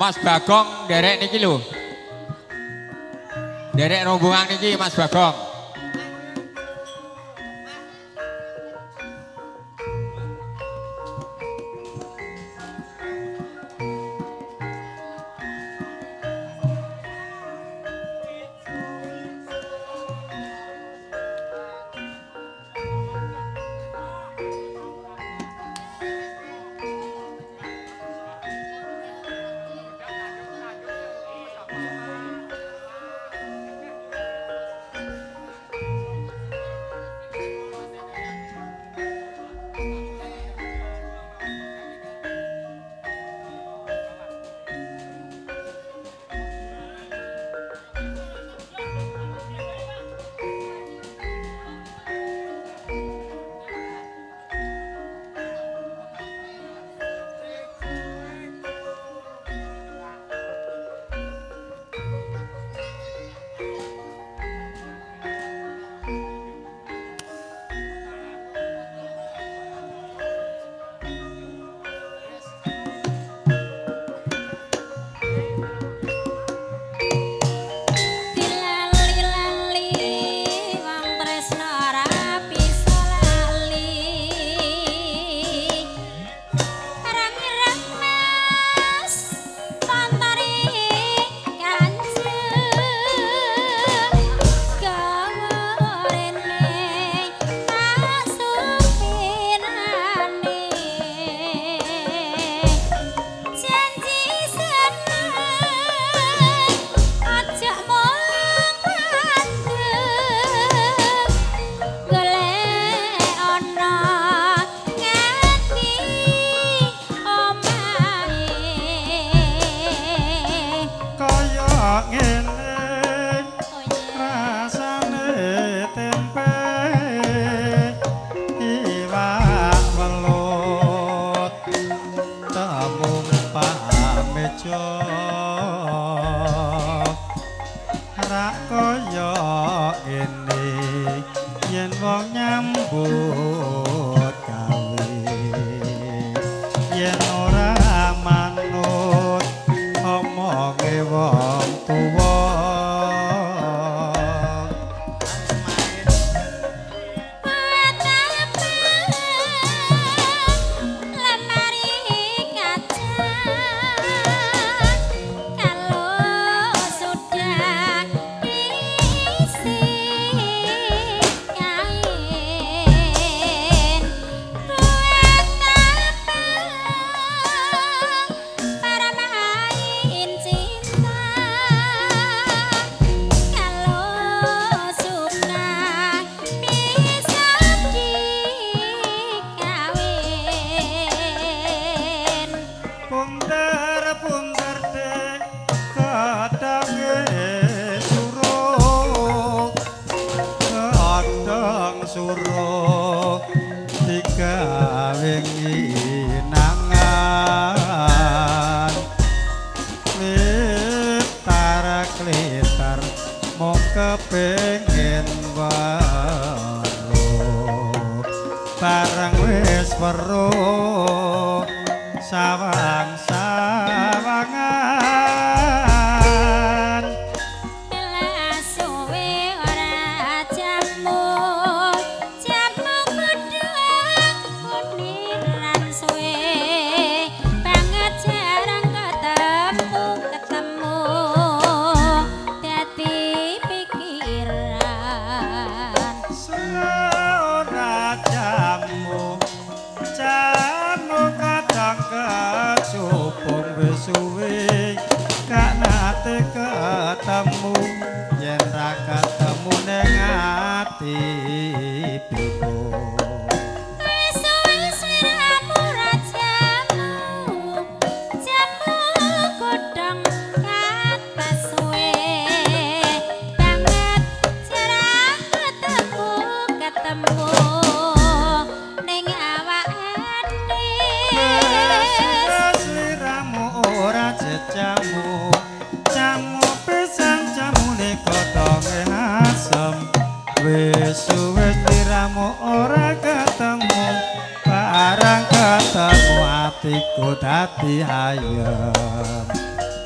Mas Bagong derek niki lho. Derek rombongan niki Mas Bagong. Hatiku dadi ayem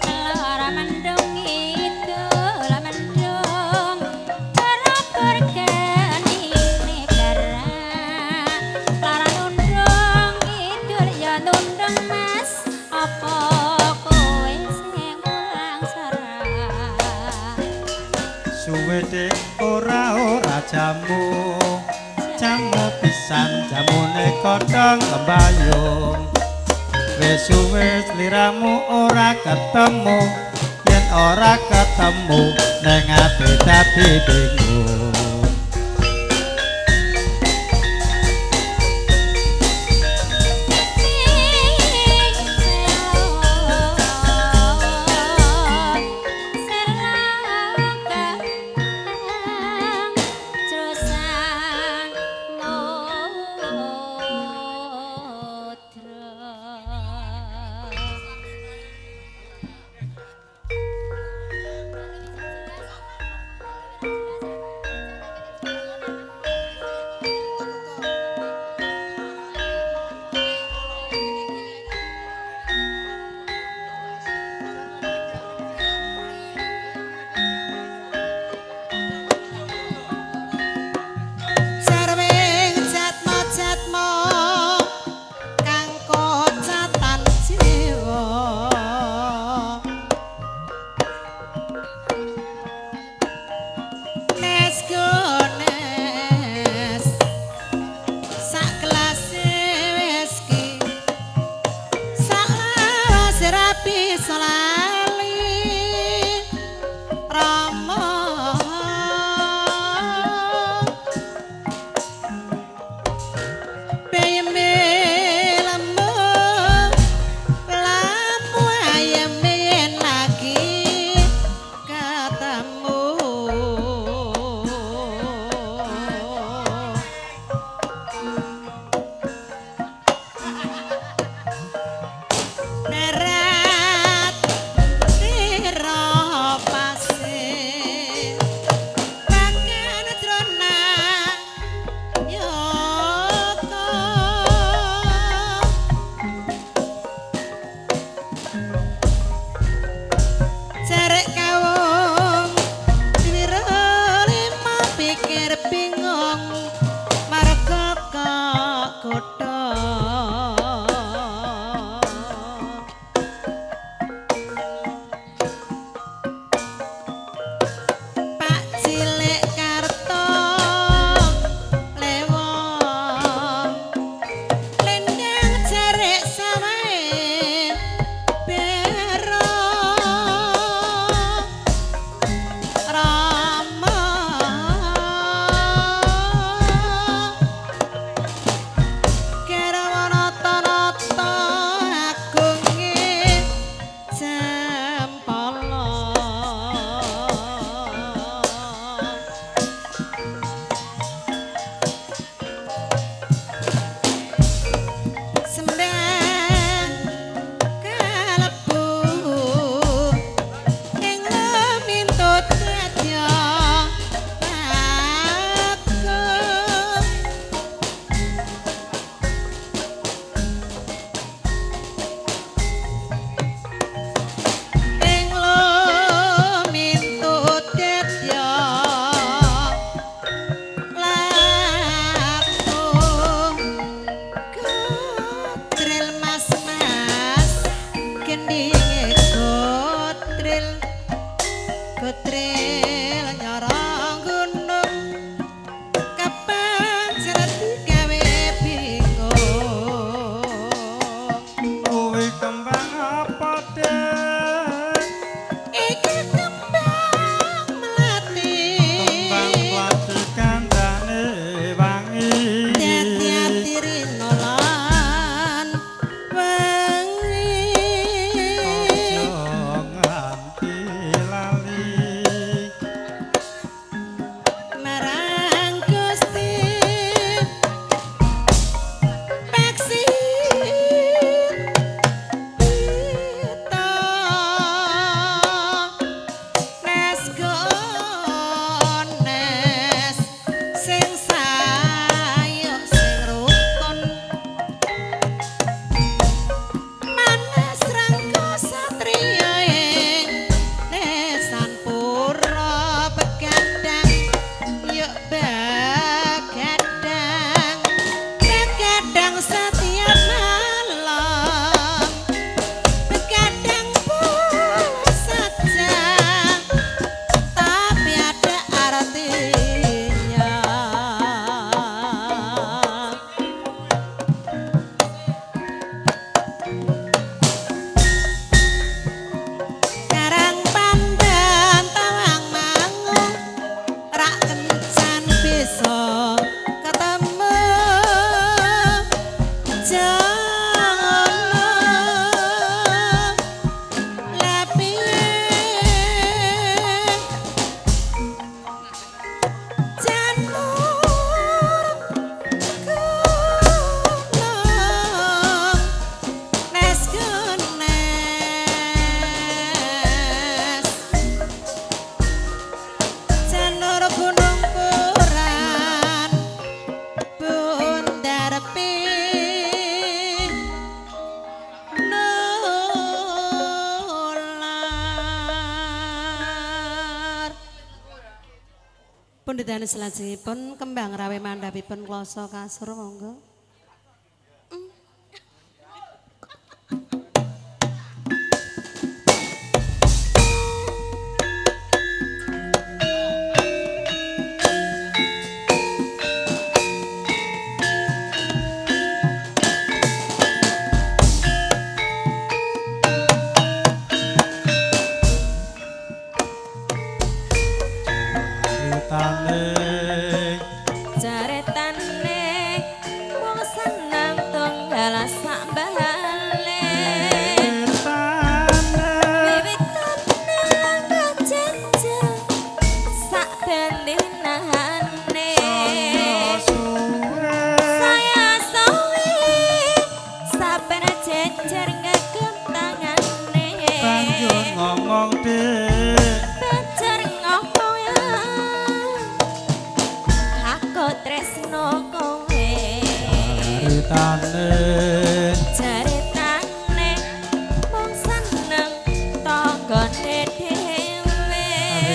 suwe dek ora jamu jamu pisan jamune kodhong lembayung wis suwe sliramu ora ketemu yen ora ketemu ning ati dadi bingung Punditan selajengipun kembang rawe mandhapipun kloso kasur monggo. Jaretane wong seneng tunggal sak bahale wiwitane langkah jejer sak bendinane saya suwi saben jejer ngegem tangane banjur ngomong dik jejer ngomong ya aku tresno kowe Jaretane jaretane mung seneng tanggane dhewe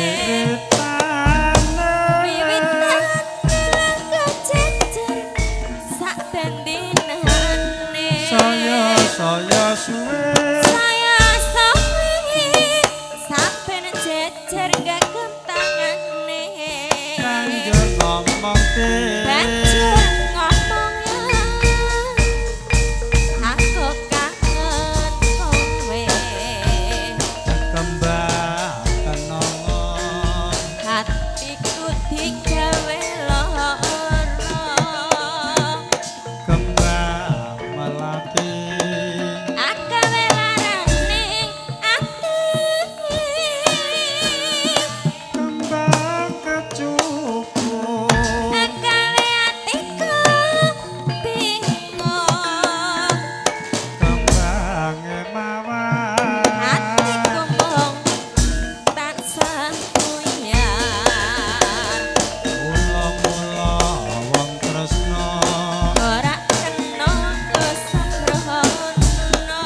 wiwitane langkah jejer sak bendinane saya suwe saya suwi saben jejer ngegem tangane banjur ngomong dik banjur ngomong ya aku kangen kowe kembang kenongon hatiku digawe lara kembang melati agawe larane ati kembang kecukup agawe atiku bingung kembang mawar hatiku mung tansah buyar mula-mula wong tresno ora kena kesembrono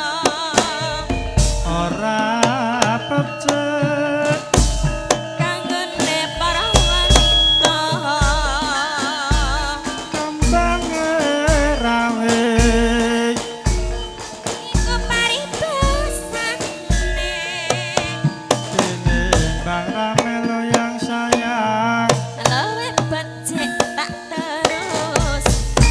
ora pecet kanggone para wanita kembang rawe iku paribasane dene bang ramelo yang sayang luwih becik tak terus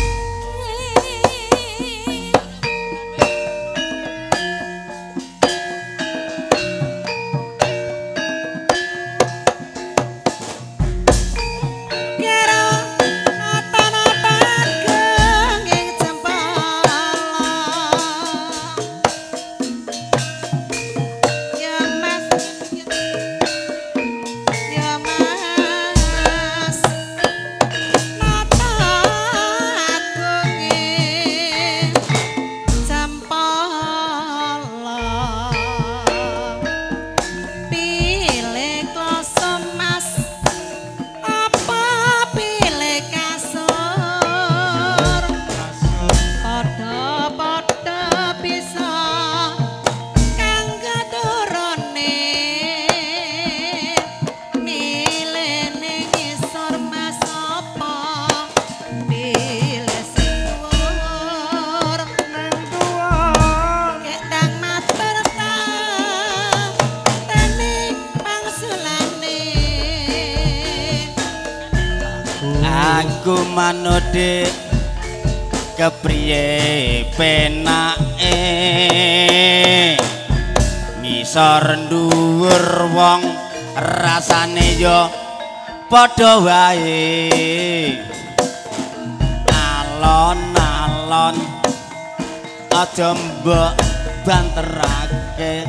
Kira nata-nata genging cempala Ya mas Ya mas Nata genging cempala Pilih kloso mas apa pilih kasur padha-padha bisa kanggo turune milih ning ngisor mas apa pilih sing dhuwur nang tuwa ketang matur ta tening pangsulane Aku manode kepriye penake ngisor dhuwur wong rasane yo padha wae alon-alon aja mbok banterake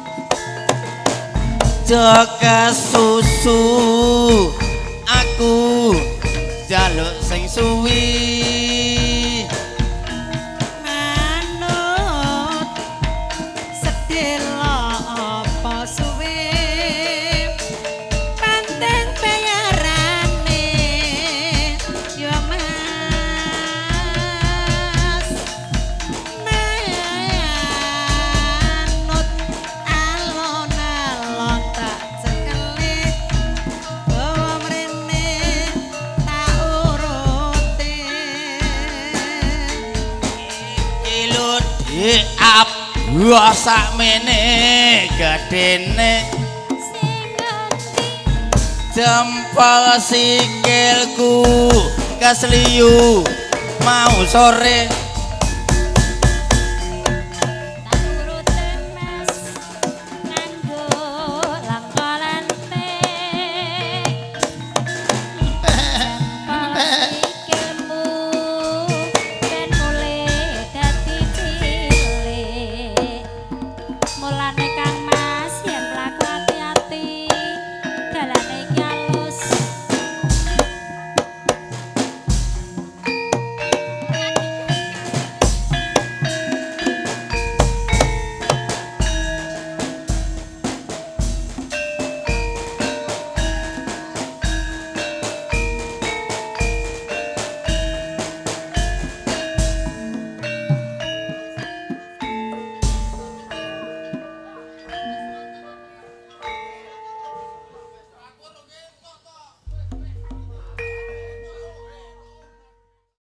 jaka susu aku jaluk sing suwi manut sedela apa suwe panten bayarane ya mas manut alon-alon tak cekeli bawa mrene up wah sakmene gedene jempol sikilku kesliyu mau sore